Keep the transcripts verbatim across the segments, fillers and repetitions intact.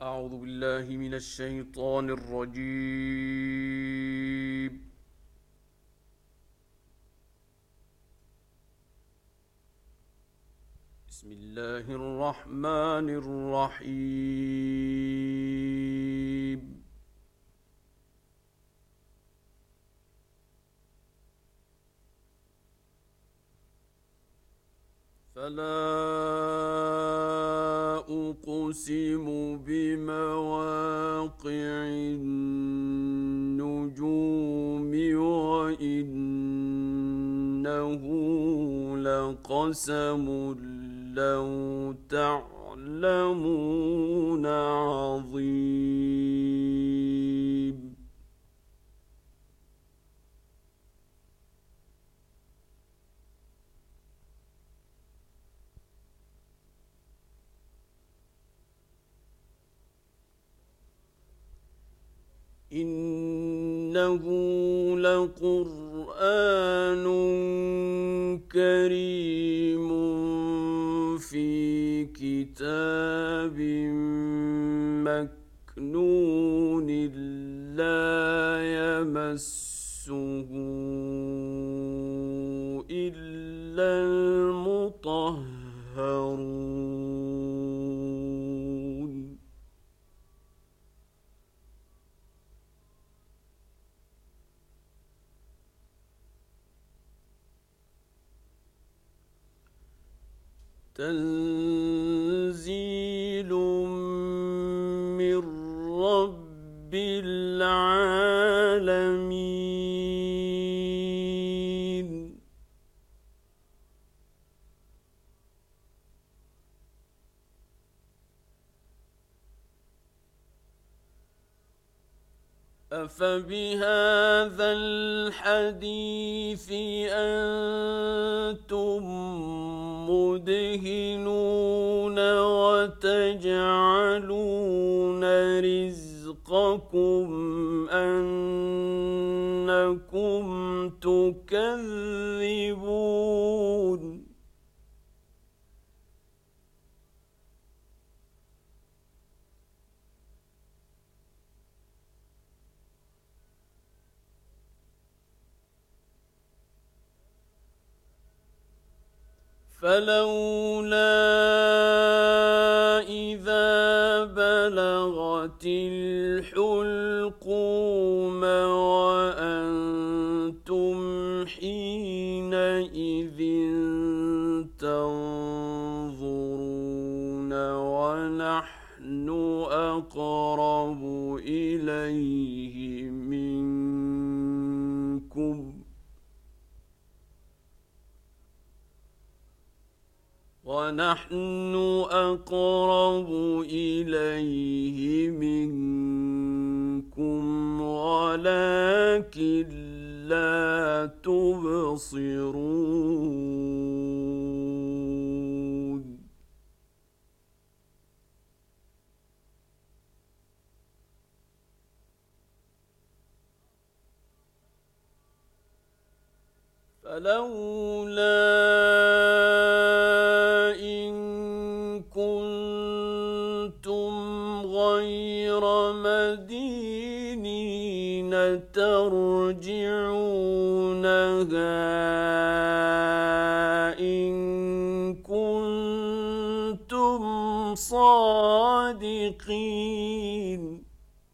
أعوذ بالله من الشيطان الرجيم. بسم الله الرحمن الرحيم. فلا أقسم بمواقع النجوم وإنه لقسم لو تعلمون عظيم. إنه لقرآن كريم في كتاب مكنون لا يمسه إلا المطهرون. تنزيل من رب العالمين. أفبهذا الحديث أنتم مدهنون وتجعلون رزقكم أنكم تكذبون. فلولا إذا بلغت الحلقوم وأنتم حينئذ تنظرون ونحن أقرب إليه منكم ونحن أقرب إليه منكم ولكن لا تبصرون. فلولا غير مدينين ترجعونها إن كنتم صادقين.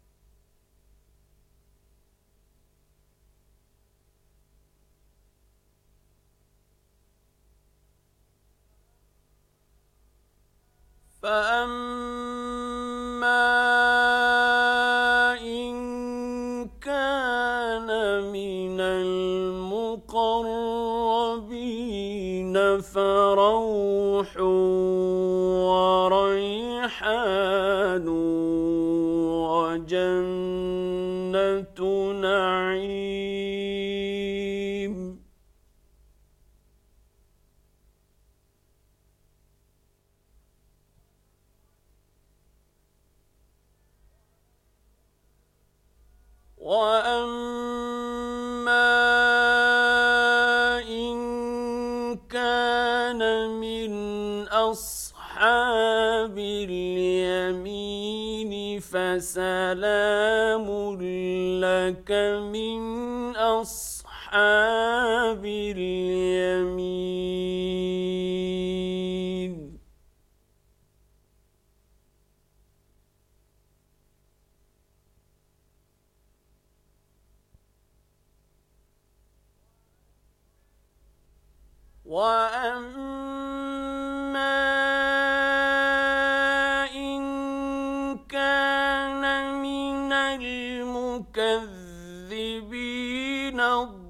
فأما إن كان من المقربين فروح وريحان وجنة نعيم. وأما إن كان من أصحاب اليمين فسلام لك من أصحاب اليمين. وأما إن كان من المكذبين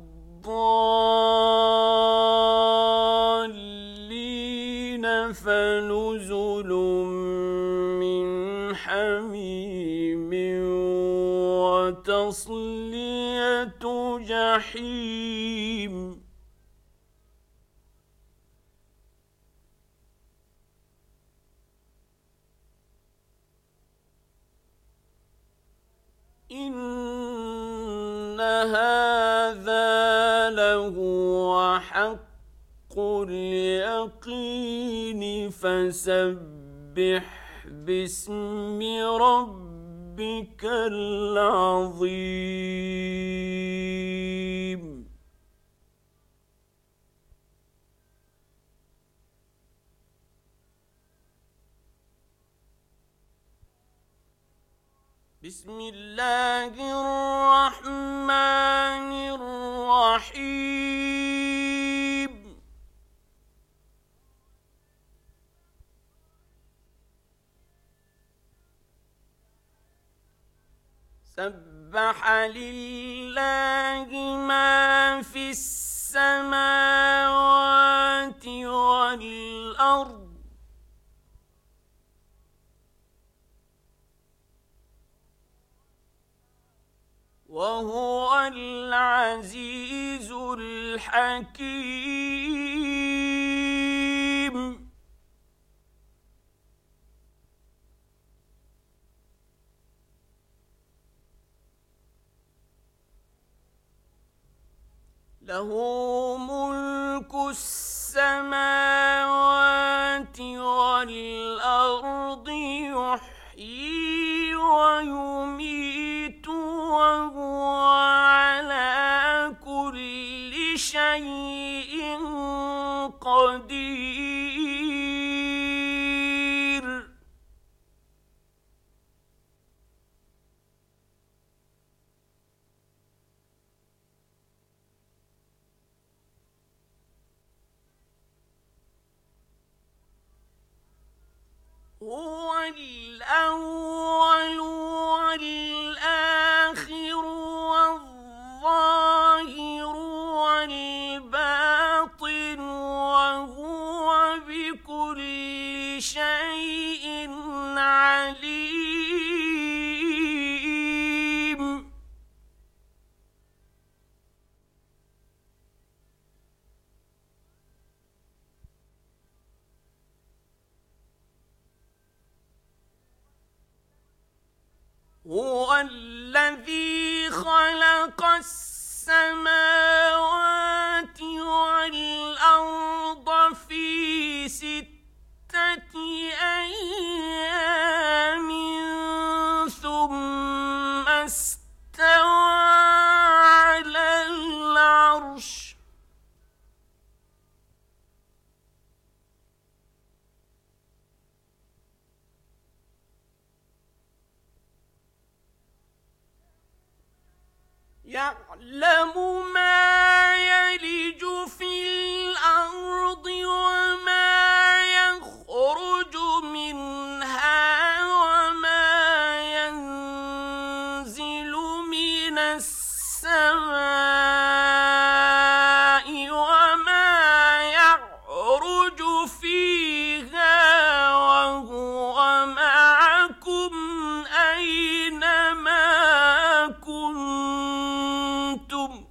الضالين فنزل من حميم وتصلية جحيم. إن هذا لهو حق اليقين فسبح باسم ربك العظيم. بسم الله الرحمن الرحيم. سبح لله ما في السماوات والأرض وهو العزيز الحكيم. له ملك السماوات والأرض يحيي ويميت وهو على كل شيء قدير. هو الأول والآخر والظاهر والباطن وهو بكل شيء عليم. هو الذي خلق السماوات والأرض في ستة أيام ثم استوى على العرش. يعلم ما يلج في الأرض وما يخرج منها وما ينزل من السماء وما يعرج فيها وهو معكم أينما كنتم.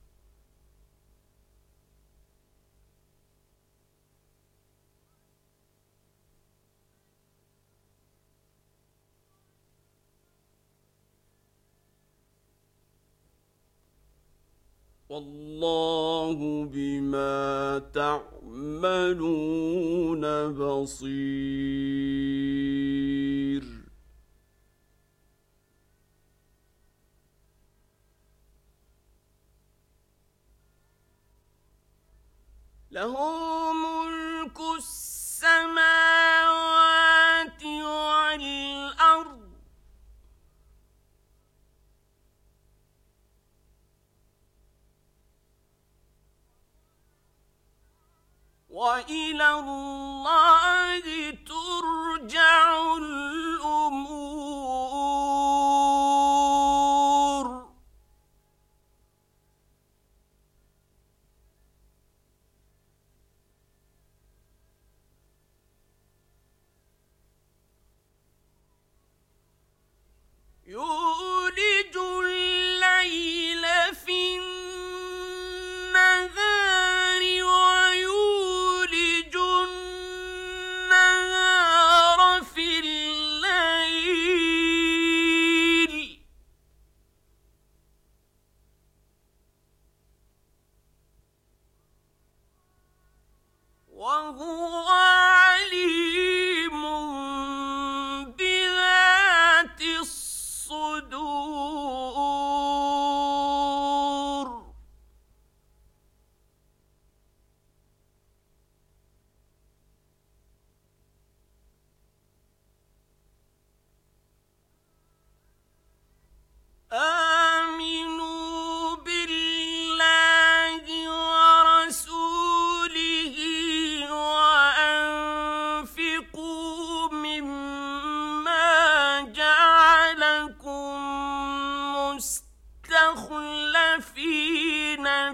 والله بما تعملون بصير. له ملك السماوات والأرض وإلى الله ترجع الأمور. يولج الليل في النهار ويولج النهار في الليل وهو عليم بذات الصدور. آمنوا بالله ورسوله وأنفقوا مما جعلكم مستخلفين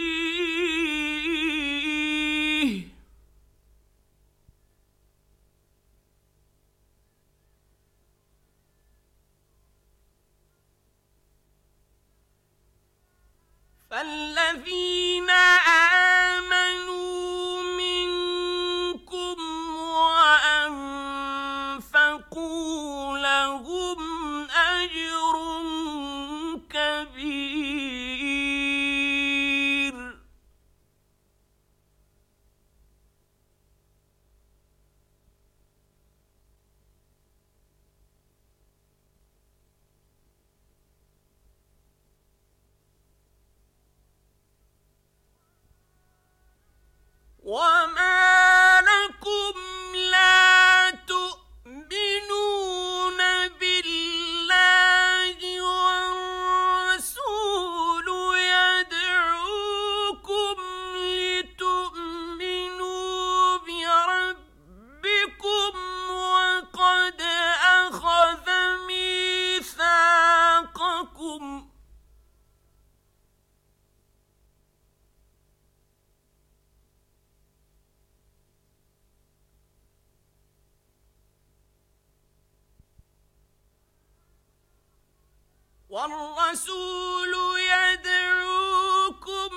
فيه فالذين آمنوا منكم وأنفقوا لهم أجر كبير. وما لكم لا تؤمنون بالله والرسول يدعوكم لتؤمنوا بربكم وقد أخذ ميثاقكم والرسول يدعوكم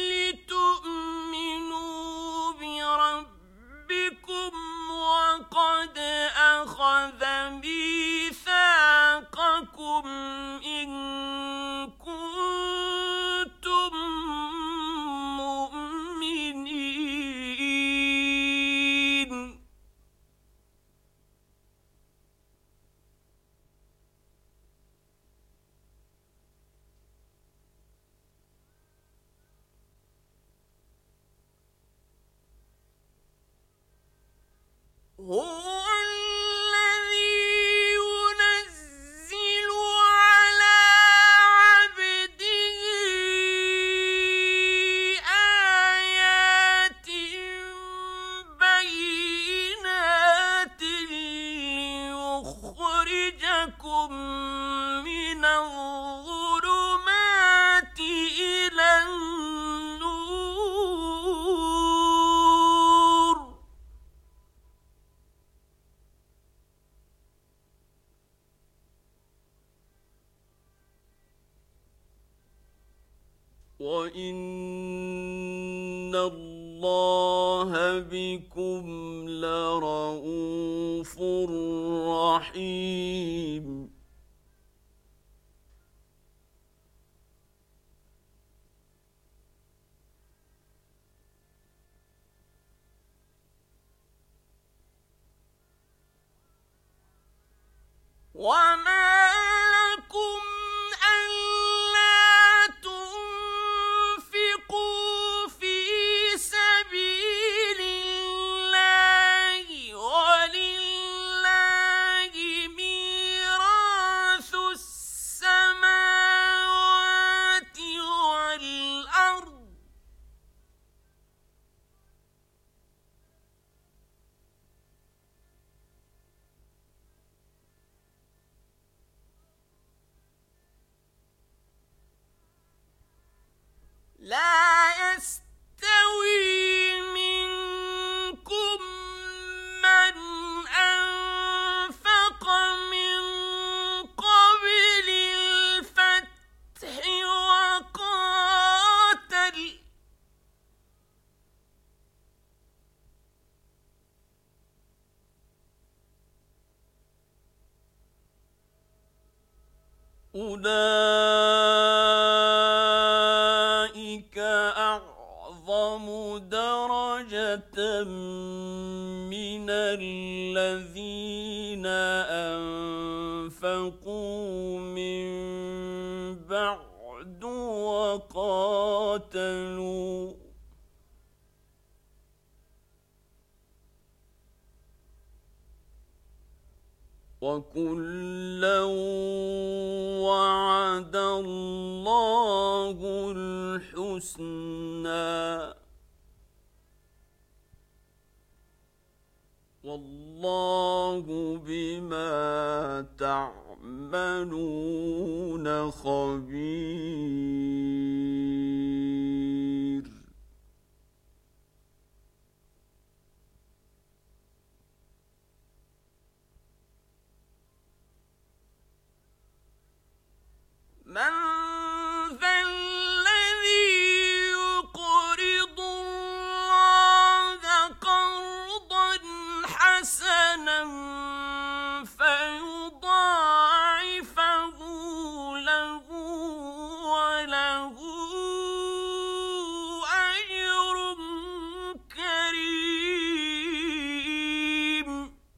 لتؤمنوا بربكم وقد أخذ ميثاقكم إن كنتم مؤمنين. هو الذي ينزل على عبده آيات بينات ليخرجكم من الظلمات إلى النور. وإن الله بكم لرءوف رحيم. وما لكم ألا تنفقوا في سبيل أولئك أعظم درجة من الذين أنفقوا من بعد وقاتلوا وكلا وعد الله الحسنى والله بما تعملون خبير. من ذا الذي يقرض الله قرضا حسنا فيضاعفه له وله أجر كريم.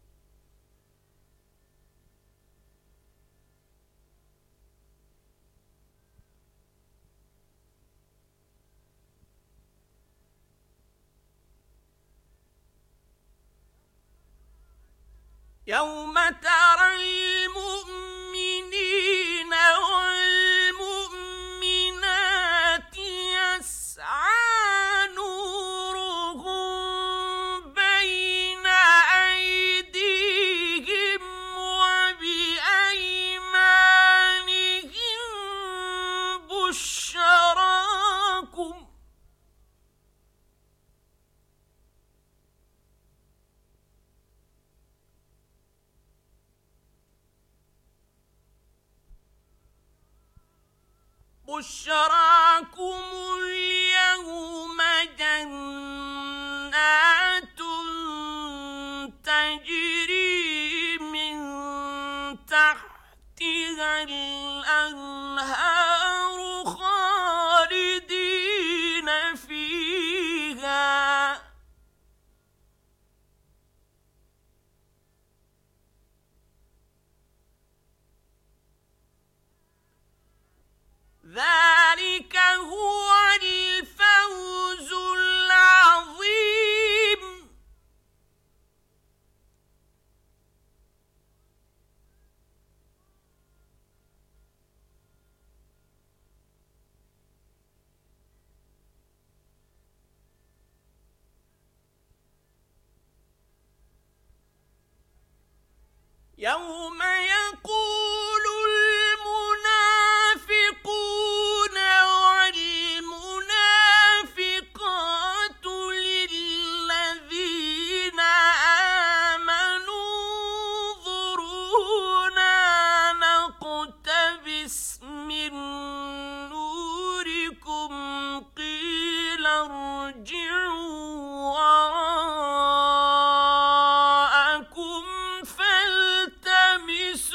يوم ترى المؤمنين والمؤمنات يسعى نورهم بين أيديهم وبأيمانهم بشراكم بشراكم اليوم جنات تجري من تحتها الأنهار خالدين فيها ذلك هو الفوز العظيم. يوم يقول المنافقون والمنافقات للذين آمنوا انظرونا نقتبس من نوركم قيل ارجعوا وراءكم فالتمسوا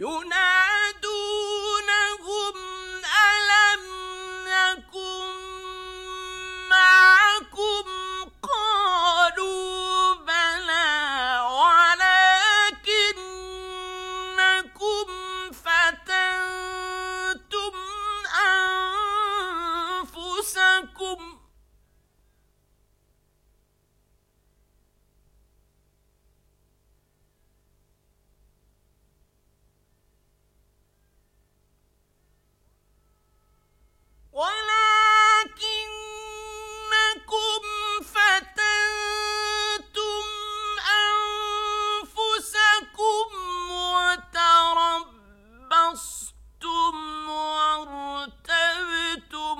ينادونهم ألم نكن معكم قالوا بلى ولكنكم فتنتم أنفسكم ولكنكم فتنتم أنفسكم وتربصتم وارتبتم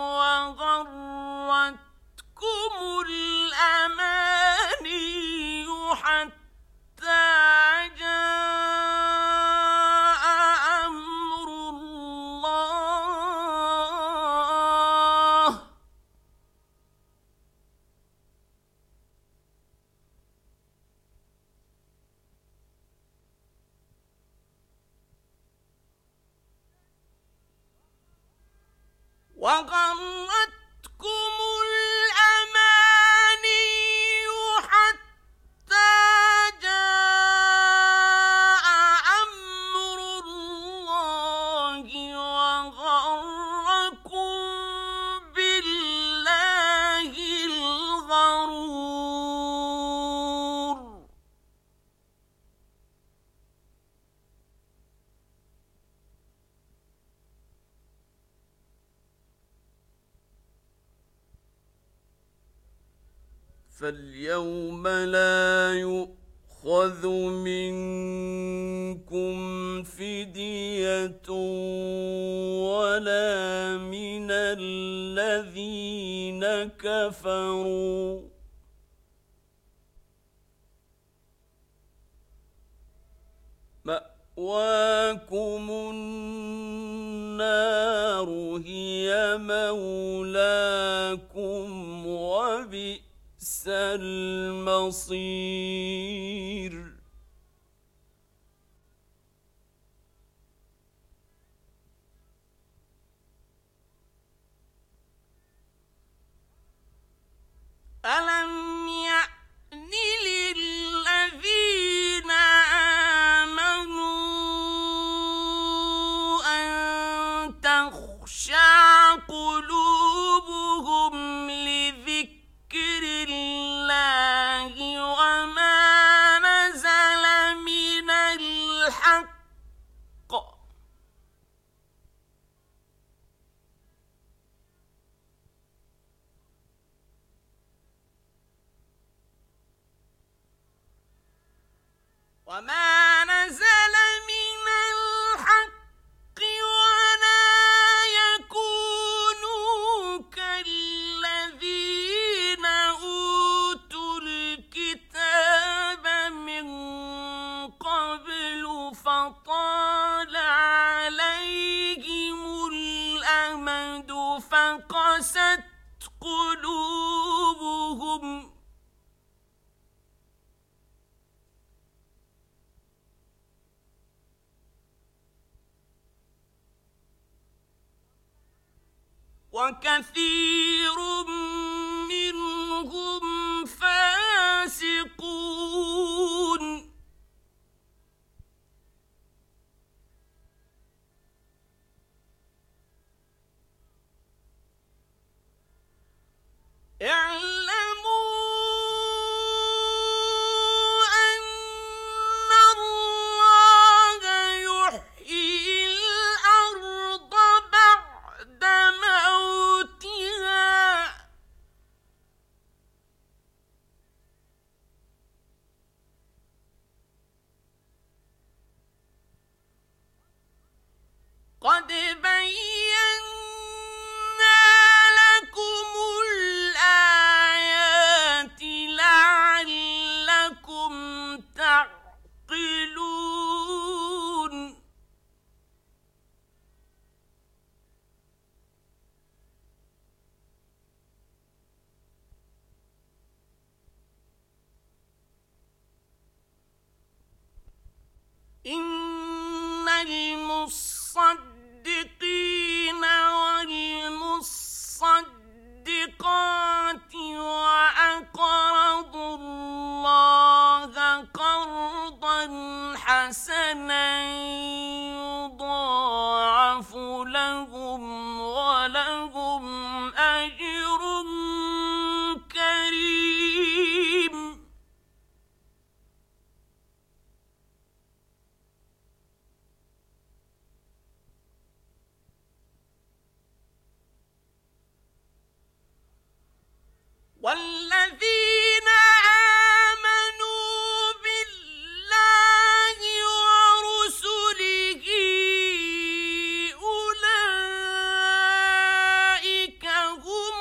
وغرتكم الأماني حتى جاء أمر الله وغرتكم الأماني حتى جاء أمر الله وغركم بالله الغرور فاليوم لا يؤخذ منكم فدية ولا من الذين كفروا مأواكم النار هي مولاكم وبئس المصير ألم يأن للذين آمنوا أن تخشع قلوبهم لذكر الله وما نزل من الحق وما نزل من الحق ولا يكونوا كالذين أوتوا الكتاب من قبل فطال عليهم الأمد فقست قلوبهم وكثير منهم فاسقون اعلموا أن الله يحيي الأرض بعد موتها قد بينا لكم الآيات لعلكم تعقلون إن والمصدقين والمصدقات وأقرضوا الله قرضا حسنا يضاعف لهم ولهم أجر كريم. والذين آمنوا بالله ورسله أولئك هم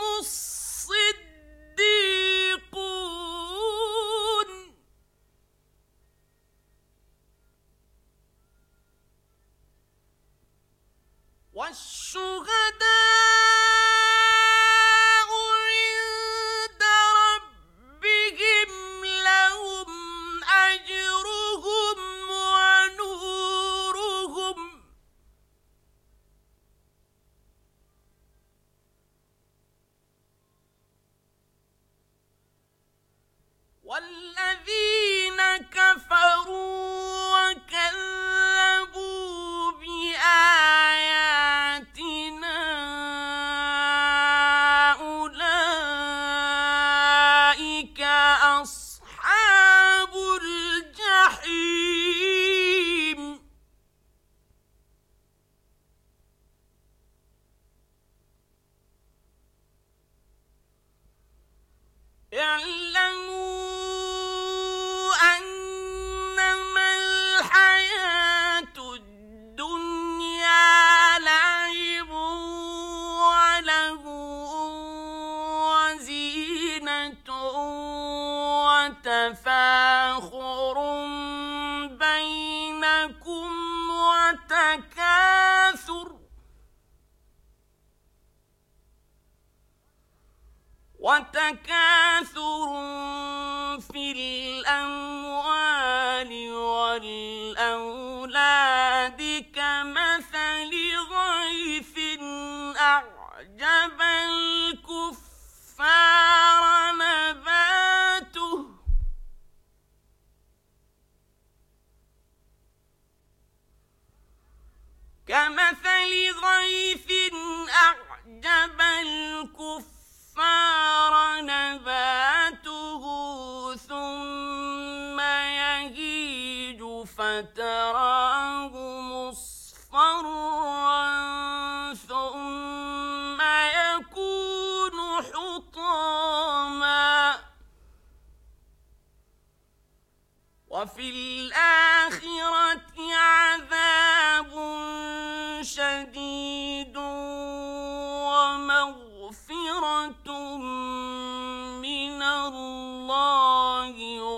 الصديقون والشهداء عند ربهم لهم أجرهم ونورهم والذين كفروا وكذبوا بآياتنا أولئك أصحاب الجحيم. اعلموا أنما الحياة الدنيا لعب ولهو وزينة وتفاخر بينكم وتكاثر وتكاثر في الأموال والأولاد كمثل غيث أعجب الكفار نباته كمثل غيث أعجب الكفار نباته ثم يهيج فتراه مصفرا ثم يكون حطاما وفي الآخرة عذاب شديد ومغفرة من الله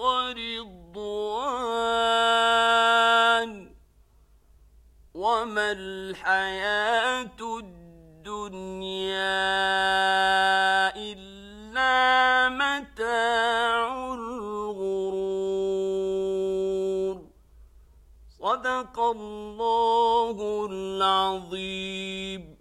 ورضوان وما الحياة الدنيا إلا متاع الغرور. صدق الله العظيم.